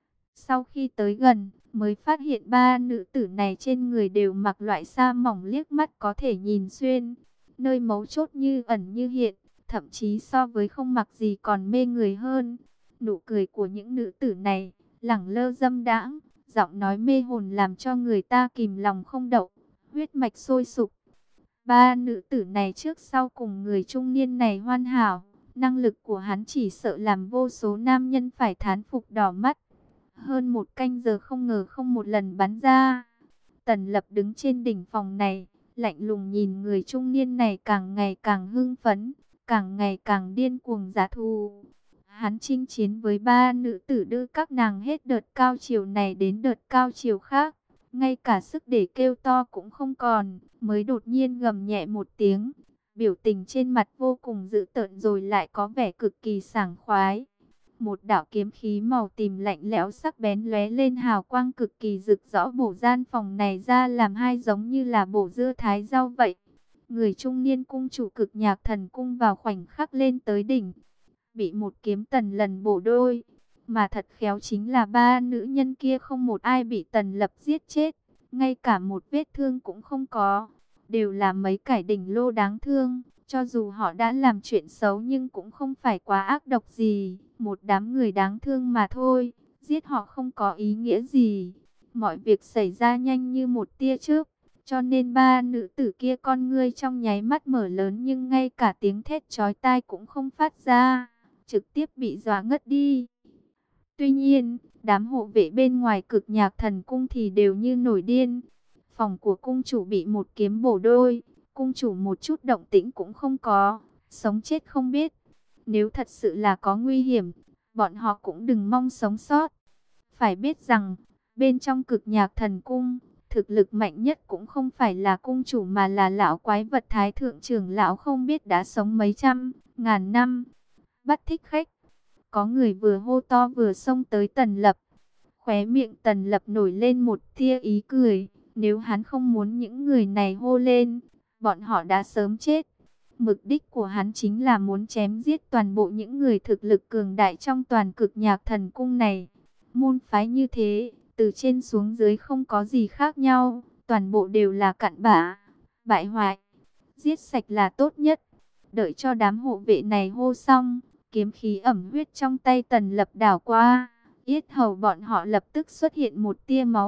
Sau khi tới gần, mới phát hiện ba nữ tử này trên người đều mặc loại sa mỏng liếc mắt có thể nhìn xuyên. Nơi mấu chốt như ẩn như hiện, thậm chí so với không mặc gì còn mê người hơn. Nụ cười của những nữ tử này, lẳng lơ dâm đãng, giọng nói mê hồn làm cho người ta kìm lòng không đậu, huyết mạch sôi sục. Ba nữ tử này trước sau cùng người trung niên này hoàn hảo, năng lực của hắn chỉ sợ làm vô số nam nhân phải thán phục đỏ mắt. Hơn một canh giờ không ngờ không một lần bắn ra. Tần Lập đứng trên đỉnh phòng này, lạnh lùng nhìn người trung niên này càng ngày càng hưng phấn, càng ngày càng điên cuồng giá thù. Hắn chinh chiến với ba nữ tử, đưa các nàng hết đợt cao chiều này đến đợt cao chiều khác, ngay cả sức để kêu to cũng không còn, mới đột nhiên gầm nhẹ một tiếng, biểu tình trên mặt vô cùng dữ tợn rồi lại có vẻ cực kỳ sảng khoái. Một đạo kiếm khí màu tím lạnh lẽo sắc bén lóe lên, hào quang cực kỳ rực rỡ bổ gian phòng này ra làm hai, giống như là bổ dưa thái rau vậy. Người trung niên cung chủ cực nhạc thần cung vào khoảnh khắc lên tới đỉnh, bị một kiếm Tần lần bổ đôi. Mà thật khéo chính là ba nữ nhân kia không một ai bị Tần Lập giết chết, ngay cả một vết thương cũng không có. Đều là mấy kẻ đỉnh lô đáng thương, cho dù họ đã làm chuyện xấu nhưng cũng không phải quá ác độc gì. Một đám người đáng thương mà thôi, giết họ không có ý nghĩa gì. Mọi việc xảy ra nhanh như một tia chớp, cho nên ba nữ tử kia con ngươi trong nháy mắt mở lớn, nhưng ngay cả tiếng thét chói tai cũng không phát ra, trực tiếp bị dọa ngất đi. Tuy nhiên, đám hộ vệ bên ngoài cực nhạc thần cung thì đều như nổi điên. Phòng của cung chủ bị một kiếm bổ đôi, cung chủ một chút động tĩnh cũng không có, sống chết không biết. Nếu thật sự là có nguy hiểm, bọn họ cũng đừng mong sống sót. Phải biết rằng, bên trong cực nhạc thần cung, thực lực mạnh nhất cũng không phải là cung chủ mà là lão quái vật thái thượng trưởng lão không biết đã sống mấy trăm, ngàn năm. Bắt thích khách. Có người vừa hô to vừa xông tới Tần Lập. Khóe miệng Tần Lập nổi lên một tia ý cười. Nếu hắn không muốn những người này hô lên, bọn họ đã sớm chết. Mục đích của hắn chính là muốn chém giết toàn bộ những người thực lực cường đại trong toàn cực nhạc thần cung này. Môn phái như thế, từ trên xuống dưới không có gì khác nhau, toàn bộ đều là cặn bã, bại hoại. Giết sạch là tốt nhất. Đợi cho đám hộ vệ này hô xong, kiếm khí ẩm huyết trong tay Tần Lập đảo qua, yết hầu bọn họ lập tức xuất hiện một tia máu,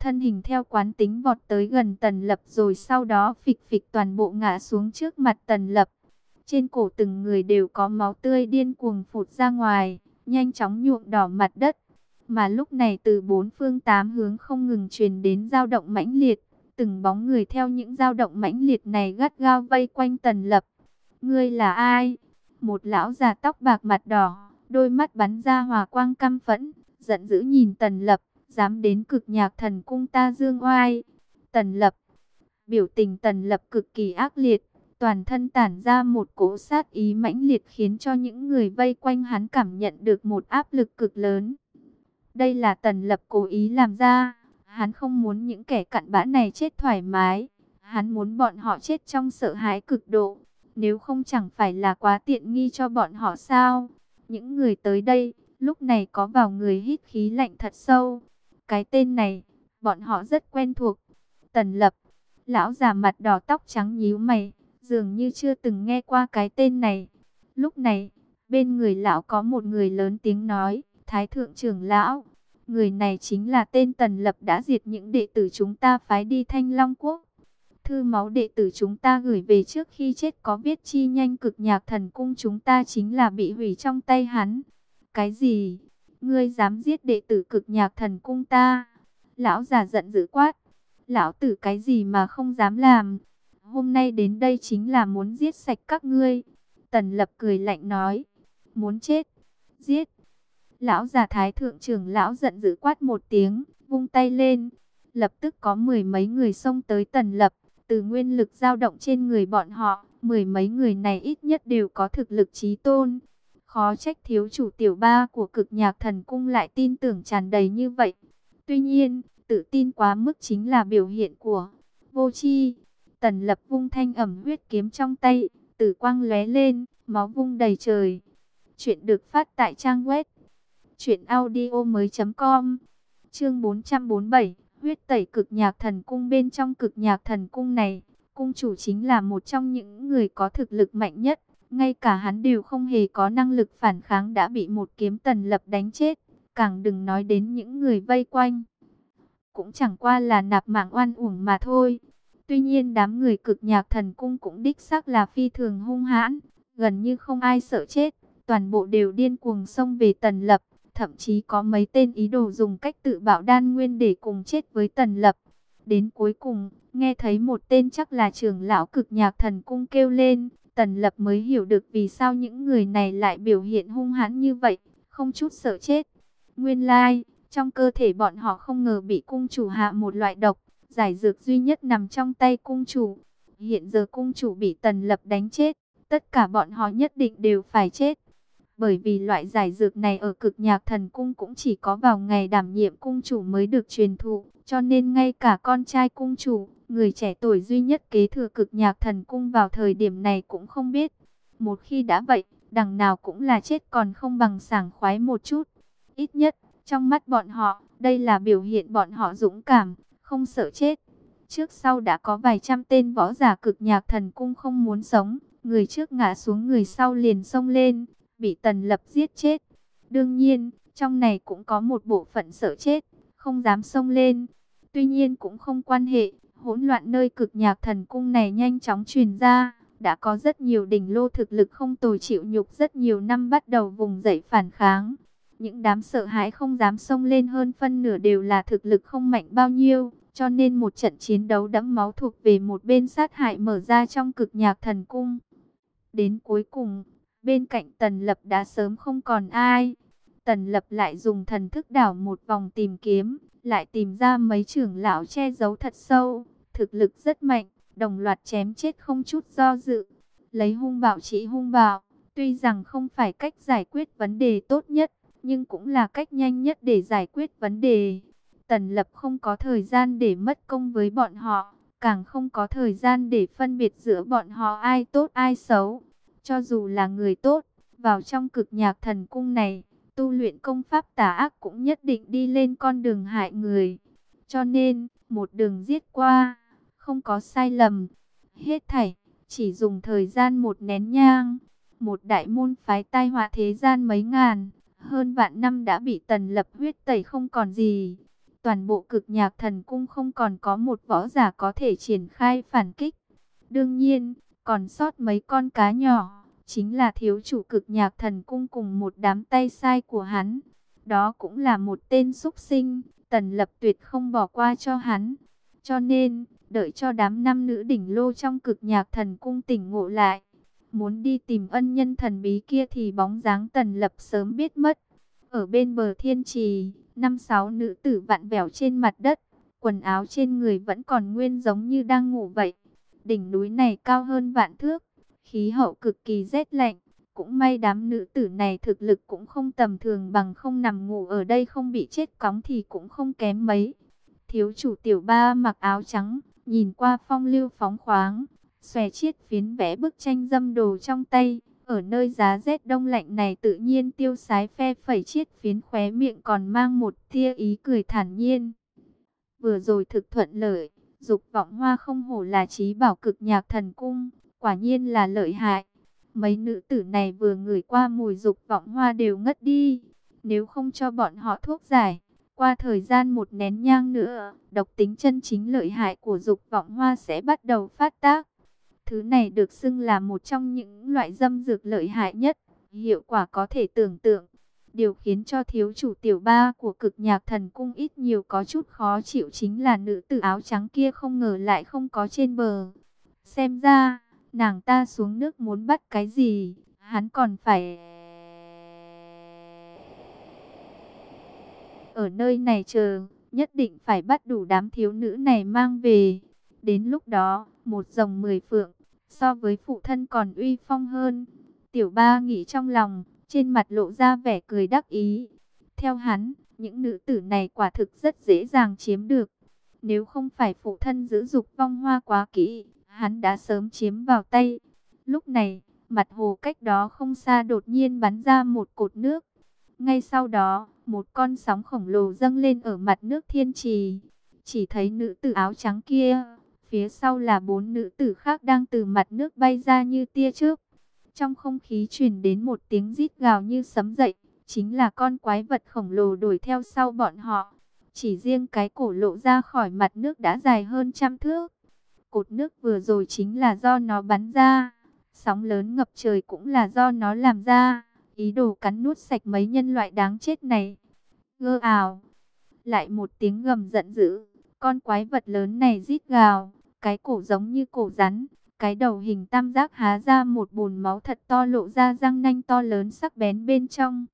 thân hình theo quán tính vọt tới gần Tần Lập, rồi sau đó phịch phịch toàn bộ ngã xuống trước mặt Tần Lập. Trên cổ từng người đều có máu tươi điên cuồng phụt ra ngoài, nhanh chóng nhuộm đỏ mặt đất. Mà lúc này từ bốn phương tám hướng không ngừng truyền đến dao động mãnh liệt, từng bóng người theo những dao động mãnh liệt này gắt gao vây quanh Tần Lập. Ngươi là ai? Một lão già tóc bạc mặt đỏ, đôi mắt bắn ra hỏa quang căm phẫn, giận dữ nhìn Tần Lập, dám đến Cực Nhạc Thần Cung ta dương oai. Tần Lập, biểu tình Tần Lập cực kỳ ác liệt, toàn thân tản ra một cỗ sát ý mãnh liệt khiến cho những người vây quanh hắn cảm nhận được một áp lực cực lớn. Đây là Tần Lập cố ý làm ra, hắn không muốn những kẻ cặn bã này chết thoải mái, hắn muốn bọn họ chết trong sợ hãi cực độ, nếu không chẳng phải là quá tiện nghi cho bọn họ sao? Những người tới đây, lúc này có vào người hít khí lạnh thật sâu. Cái tên này, bọn họ rất quen thuộc. Tần Lập, lão già mặt đỏ tóc trắng nhíu mày, dường như chưa từng nghe qua cái tên này. Lúc này, bên người lão có một người lớn tiếng nói, Thái thượng trưởng lão, người này chính là tên Tần Lập đã diệt những đệ tử chúng ta phái đi Thanh Long Quốc. Thư máu đệ tử chúng ta gửi về trước khi chết có viết chi nhanh Cực Nhạc Thần Cung chúng ta chính là bị hủy trong tay hắn. Cái gì? Ngươi dám giết đệ tử Cực Nhạc Thần Cung ta? Lão già giận dữ quát. Lão tử cái gì mà không dám làm? Hôm nay đến đây chính là muốn giết sạch các ngươi. Tần Lập cười lạnh nói. Muốn chết? Giết! Lão già Thái thượng trưởng lão giận dữ quát một tiếng, vung tay lên. Lập tức có mười mấy người xông tới Tần Lập. Từ nguyên lực dao động trên người bọn họ, mười mấy người này ít nhất đều có thực lực chí tôn. Khó trách thiếu chủ tiểu ba của Cực Nhạc Thần Cung lại tin tưởng tràn đầy như vậy. Tuy nhiên, tự tin quá mức chính là biểu hiện của vô tri. Tần Lập vung thanh ẩm huyết kiếm trong tay, tử quang lóe lên, máu vung đầy trời. Chuyện được phát tại trang web truyện audio mới chấm com. Chương bốn trăm bốn mươi bảy, huyết tẩy Cực Nhạc Thần Cung. Bên trong Cực Nhạc Thần Cung này, cung chủ chính là một trong những người có thực lực mạnh nhất. Ngay cả hắn đều không hề có năng lực phản kháng đã bị một kiếm Tần Lập đánh chết. Càng đừng nói đến những người vây quanh. Cũng chẳng qua là nạp mạng oan uổng mà thôi. Tuy nhiên đám người Cực Nhạc Thần Cung cũng đích xác là phi thường hung hãn. Gần như không ai sợ chết. Toàn bộ đều điên cuồng xông về Tần Lập. Thậm chí có mấy tên ý đồ dùng cách tự bạo đan nguyên để cùng chết với Tần Lập. Đến cuối cùng, nghe thấy một tên chắc là trưởng lão Cực Nhạc Thần Cung kêu lên. Tần Lập mới hiểu được vì sao những người này lại biểu hiện hung hãn như vậy, không chút sợ chết. Nguyên lai, trong cơ thể bọn họ không ngờ bị cung chủ hạ một loại độc, giải dược duy nhất nằm trong tay cung chủ. Hiện giờ cung chủ bị Tần Lập đánh chết, tất cả bọn họ nhất định đều phải chết. Bởi vì loại giải dược này ở Cực Nhạc Thần Cung cũng chỉ có vào ngày đảm nhiệm cung chủ mới được truyền thụ, cho nên ngay cả con trai cung chủ, người trẻ tuổi duy nhất kế thừa Cực Nhạc Thần Cung vào thời điểm này cũng không biết. Một khi đã vậy, đằng nào cũng là chết còn không bằng sảng khoái một chút. Ít nhất, trong mắt bọn họ, đây là biểu hiện bọn họ dũng cảm, không sợ chết. Trước sau đã có vài trăm tên võ giả Cực Nhạc Thần Cung không muốn sống, người trước ngã xuống người sau liền xông lên, bị Tần Lập giết chết. Đương nhiên, trong này cũng có một bộ phận sợ chết, không dám xông lên. Tuy nhiên cũng không quan hệ, hỗn loạn nơi Cực Nhạc Thần Cung này nhanh chóng truyền ra. Đã có rất nhiều đỉnh lô thực lực không tồi chịu nhục rất nhiều năm bắt đầu vùng dậy phản kháng. Những đám sợ hãi không dám xông lên hơn phân nửa đều là thực lực không mạnh bao nhiêu. Cho nên một trận chiến đấu đẫm máu thuộc về một bên sát hại mở ra trong Cực Nhạc Thần Cung. Đến cuối cùng, bên cạnh Tần Lập đã sớm không còn ai. Tần Lập lại dùng thần thức đảo một vòng tìm kiếm, lại tìm ra mấy trưởng lão che giấu thật sâu, thực lực rất mạnh, đồng loạt chém chết không chút do dự. Lấy hung bạo trị hung bạo, tuy rằng không phải cách giải quyết vấn đề tốt nhất, nhưng cũng là cách nhanh nhất để giải quyết vấn đề. Tần Lập không có thời gian để mất công với bọn họ, càng không có thời gian để phân biệt giữa bọn họ ai tốt ai xấu. Cho dù là người tốt, vào trong Cực Nhạc Thần Cung này, tu luyện công pháp tà ác cũng nhất định đi lên con đường hại người. Cho nên, một đường giết qua, không có sai lầm. Hết thảy, chỉ dùng thời gian một nén nhang. Một đại môn phái tai họa thế gian mấy ngàn, hơn vạn năm đã bị Tần Lập huyết tẩy không còn gì. toàn bộ Cực Nhạc Thần Cung không còn có một võ giả có thể triển khai phản kích. Đương nhiên, còn sót mấy con cá nhỏ, chính là thiếu chủ Cực Nhạc Thần Cung cùng một đám tay sai của hắn. Đó cũng là một tên súc sinh, Tần Lập tuyệt không bỏ qua cho hắn. Cho nên, đợi cho đám nam nữ đỉnh lô trong Cực Nhạc Thần Cung tỉnh ngộ lại, muốn đi tìm ân nhân thần bí kia thì bóng dáng Tần Lập sớm biết mất. Ở bên bờ thiên trì, năm sáu nữ tử vặn vẹo trên mặt đất, quần áo trên người vẫn còn nguyên giống như đang ngủ vậy. Đỉnh núi này cao hơn vạn thước, khí hậu cực kỳ rét lạnh. Cũng may đám nữ tử này thực lực cũng không tầm thường, bằng không nằm ngủ ở đây không bị chết cóng thì cũng không kém mấy. Thiếu chủ Tiểu Ba mặc áo trắng, nhìn qua phong lưu phóng khoáng, xòe chiết phiến vẽ bức tranh dâm đồ trong tay. Ở nơi giá rét đông lạnh này tự nhiên tiêu sái phe phẩy chiết phiến, khóe miệng còn mang một tia ý cười thản nhiên. Vừa rồi thực thuận lợi, Dục Vọng Hoa không hổ là trí bảo Cực Nhạc Thần Cung, quả nhiên là lợi hại. Mấy nữ tử này vừa ngửi qua mùi Dục Vọng Hoa đều ngất đi. Nếu không cho bọn họ thuốc giải, qua thời gian một nén nhang nữa, độc tính chân chính lợi hại của Dục Vọng Hoa sẽ bắt đầu phát tác. Thứ này được xưng là một trong những loại dâm dược lợi hại nhất, hiệu quả có thể tưởng tượng. Điều khiến cho thiếu chủ Tiểu Ba của Cực Nhạc Thần Cung ít nhiều có chút khó chịu chính là nữ tử áo trắng kia không ngờ lại không có trên bờ. Xem ra, nàng ta xuống nước muốn bắt cái gì, hắn còn phải ở nơi này chờ, nhất định phải bắt đủ đám thiếu nữ này mang về. Đến lúc đó, một rồng mười phượng, so với phụ thân còn uy phong hơn. Tiểu Ba nghĩ trong lòng, trên mặt lộ ra vẻ cười đắc ý. Theo hắn, những nữ tử này quả thực rất dễ dàng chiếm được. Nếu không phải phụ thân giữ Dục Vong Hoa quá kỹ, hắn đã sớm chiếm vào tay. Lúc này, mặt hồ cách đó không xa đột nhiên bắn ra một cột nước. Ngay sau đó, một con sóng khổng lồ dâng lên ở mặt nước thiên trì. Chỉ thấy nữ tử áo trắng kia, phía sau là bốn nữ tử khác đang từ mặt nước bay ra như tia chớp. Trong không khí truyền đến một tiếng rít gào như sấm dậy, chính là con quái vật khổng lồ đuổi theo sau bọn họ. Chỉ riêng cái cổ lộ ra khỏi mặt nước đã dài hơn trăm thước. Cột nước vừa rồi chính là do nó bắn ra, sóng lớn ngập trời cũng là do nó làm ra, ý đồ cắn nuốt sạch mấy nhân loại đáng chết này. Gơ ào, lại một tiếng gầm giận dữ, con quái vật lớn này rít gào, cái cổ giống như cổ rắn, cái đầu hình tam giác há ra một bồn máu thật to, lộ ra răng nanh to lớn sắc bén bên trong.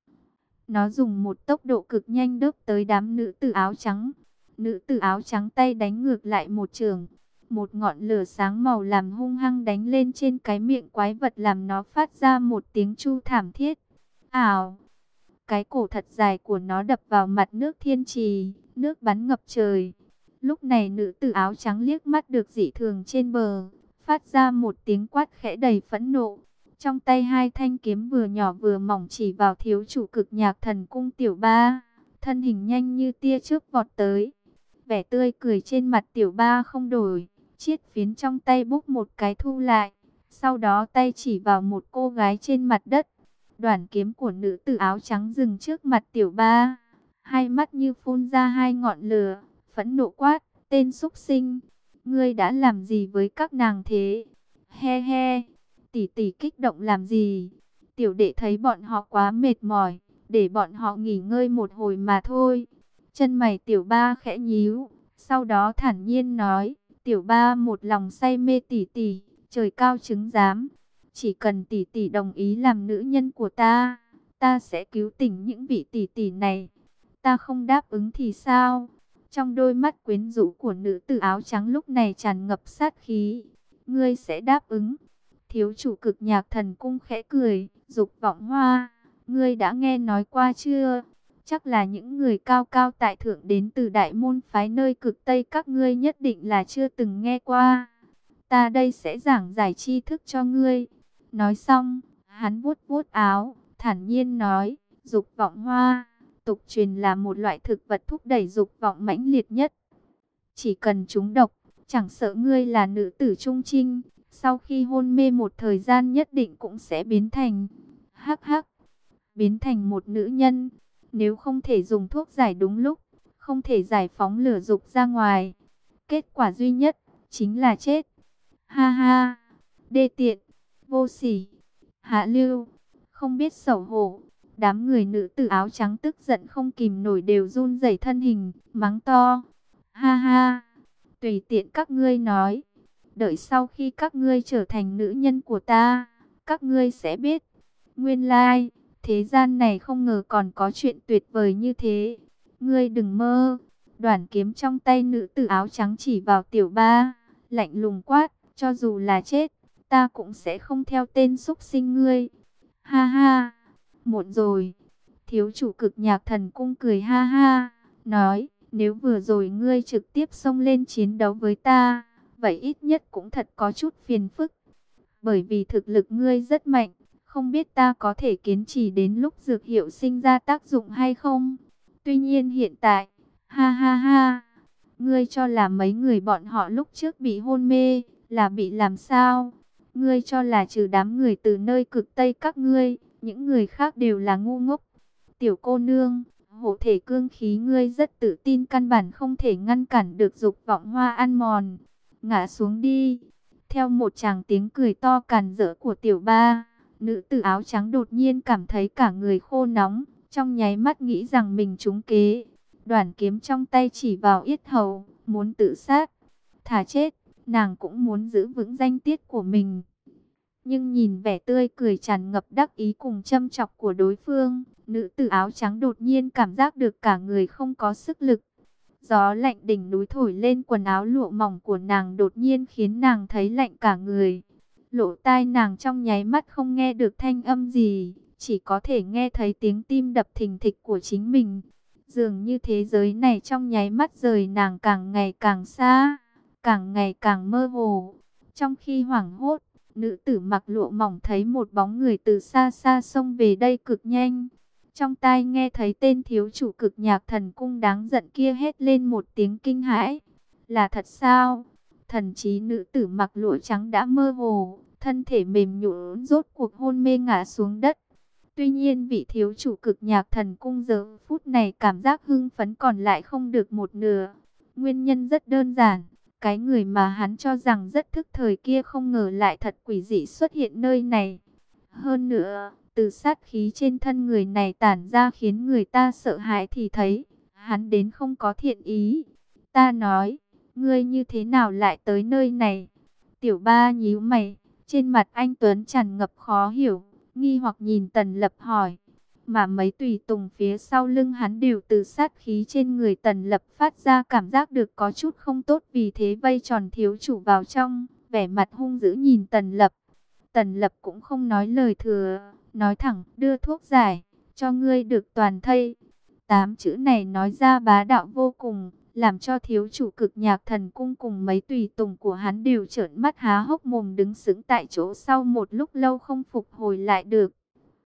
Nó dùng một tốc độ cực nhanh đớp tới đám nữ tử áo trắng. Nữ tử áo trắng tay đánh ngược lại một trường. Một ngọn lửa sáng màu làm hung hăng đánh lên trên cái miệng quái vật, làm nó phát ra một tiếng chu thảm thiết. Ảo! Cái cổ thật dài của nó đập vào mặt nước thiên trì, nước bắn ngập trời. Lúc này nữ tử áo trắng liếc mắt được dị thường trên bờ, phát ra một tiếng quát khẽ đầy phẫn nộ. Trong tay hai thanh kiếm vừa nhỏ vừa mỏng chỉ vào thiếu chủ Cực Nhạc Thần Cung Tiểu Ba, thân hình nhanh như tia chớp vọt tới. Vẻ tươi cười trên mặt Tiểu Ba không đổi, chiết phiến trong tay bốc một cái thu lại, sau đó tay chỉ vào một cô gái trên mặt đất. Đoản kiếm của nữ tử áo trắng dừng trước mặt Tiểu Ba, hai mắt như phun ra hai ngọn lửa, phẫn nộ quát: tên súc sinh, ngươi đã làm gì với các nàng thế? He he, tỷ tỷ kích động làm gì? Tiểu đệ thấy bọn họ quá mệt mỏi, để bọn họ nghỉ ngơi một hồi mà thôi. Chân mày Tiểu Ba khẽ nhíu, sau đó thản nhiên nói: Tiểu Ba một lòng say mê tỷ tỷ, trời cao chứng giám, chỉ cần tỷ tỷ đồng ý làm nữ nhân của ta, ta sẽ cứu tỉnh những vị tỷ tỷ này. Ta không đáp ứng thì sao? Trong đôi mắt quyến rũ của nữ tử áo trắng lúc này tràn ngập sát khí. Ngươi sẽ đáp ứng? Thiếu chủ Cực Nhạc Thần Cung khẽ cười: Dục Vọng Hoa, ngươi đã nghe nói qua chưa? Chắc là những người cao cao tại thượng đến từ đại môn phái nơi cực Tây, các ngươi nhất định là chưa từng nghe qua. Ta đây sẽ giảng giải tri thức cho ngươi. Nói xong, hắn vuốt vuốt áo, thản nhiên nói: Dục Vọng Hoa, tục truyền là một loại thực vật thúc đẩy dục vọng mãnh liệt nhất. Chỉ cần trúng độc, chẳng sợ ngươi là nữ tử trung trinh, sau khi hôn mê một thời gian nhất định cũng sẽ biến thành hắc hắc, biến thành một nữ nhân. Nếu không thể dùng thuốc giải đúng lúc, không thể giải phóng lửa dục ra ngoài. Kết quả duy nhất chính là chết. Ha ha, đê tiện, vô sỉ, hạ lưu, không biết xấu hổ. Đám người nữ tử áo trắng tức giận không kìm nổi đều run rẩy thân hình, mắng to. Ha ha, tùy tiện các ngươi nói. Đợi sau khi các ngươi trở thành nữ nhân của ta, các ngươi sẽ biết. Nguyên lai, thế gian này không ngờ còn có chuyện tuyệt vời như thế. Ngươi đừng mơ. Đoản kiếm trong tay nữ tử áo trắng chỉ vào Tiểu Ba, lạnh lùng quát, cho dù là chết, ta cũng sẽ không theo tên súc sinh ngươi. Ha ha, muộn rồi. Thiếu chủ Cực Nhạc Thần Cung cười ha ha, nói, nếu vừa rồi ngươi trực tiếp xông lên chiến đấu với ta, vậy ít nhất cũng thật có chút phiền phức. Bởi vì thực lực ngươi rất mạnh, không biết ta có thể kiên trì đến lúc dược hiệu sinh ra tác dụng hay không. Tuy nhiên hiện tại, ha ha ha, ngươi cho là mấy người bọn họ lúc trước bị hôn mê, là bị làm sao? Ngươi cho là trừ đám người từ nơi cực Tây các ngươi, những người khác đều là ngu ngốc. Tiểu cô nương, hộ thể cương khí ngươi rất tự tin, căn bản không thể ngăn cản được dục vọng hoa ăn mòn. Ngã xuống đi. Theo một tràng tiếng cười to càn rỡ của Tiểu Ba, nữ tử áo trắng đột nhiên cảm thấy cả người khô nóng, trong nháy mắt nghĩ rằng mình trúng kế. Đoản kiếm trong tay chỉ vào yết hầu, muốn tự sát. Thà chết, nàng cũng muốn giữ vững danh tiết của mình. Nhưng nhìn vẻ tươi cười tràn ngập đắc ý cùng châm chọc của đối phương, nữ tử áo trắng đột nhiên cảm giác được cả người không có sức lực. Gió lạnh đỉnh núi thổi lên quần áo lụa mỏng của nàng, đột nhiên khiến nàng thấy lạnh cả người. Lỗ tai nàng trong nháy mắt không nghe được thanh âm gì, chỉ có thể nghe thấy tiếng tim đập thình thịch của chính mình. Dường như thế giới này trong nháy mắt rời nàng càng ngày càng xa, càng ngày càng mơ hồ. Trong khi hoảng hốt, nữ tử mặc lụa mỏng thấy một bóng người từ xa xa xông về đây cực nhanh. Trong tai nghe thấy tên thiếu chủ Cực Nhạc Thần Cung đáng giận kia hét lên một tiếng kinh hãi. Là thật sao? Thần trí nữ tử mặc lụa trắng đã mơ hồ, thân thể mềm nhũn rốt cuộc hôn mê ngã xuống đất. Tuy nhiên vị thiếu chủ Cực Nhạc Thần Cung giờ phút này cảm giác hưng phấn còn lại không được một nửa. Nguyên nhân rất đơn giản, cái người mà hắn cho rằng rất thức thời kia không ngờ lại thật quỷ dị xuất hiện nơi này. Hơn nữa, từ sát khí trên thân người này tản ra khiến người ta sợ hãi thì thấy, hắn đến không có thiện ý. Ta nói, ngươi như thế nào lại tới nơi này? Tiểu Ba nhíu mày, trên mặt anh Tuấn tràn ngập khó hiểu, nghi hoặc nhìn Tần Lập hỏi. Mà mấy tùy tùng phía sau lưng hắn đều từ sát khí trên người Tần Lập phát ra cảm giác được có chút không tốt, vì thế vây tròn thiếu chủ vào trong, vẻ mặt hung dữ nhìn Tần Lập. Tần Lập cũng không nói lời thừa, nói thẳng, đưa thuốc giải, cho ngươi được toàn thây. Tám chữ này nói ra bá đạo vô cùng, làm cho thiếu chủ Cực Nhạc Thần Cung cùng mấy tùy tùng của hắn đều trợn mắt há hốc mồm đứng sững tại chỗ, sau một lúc lâu không phục hồi lại được.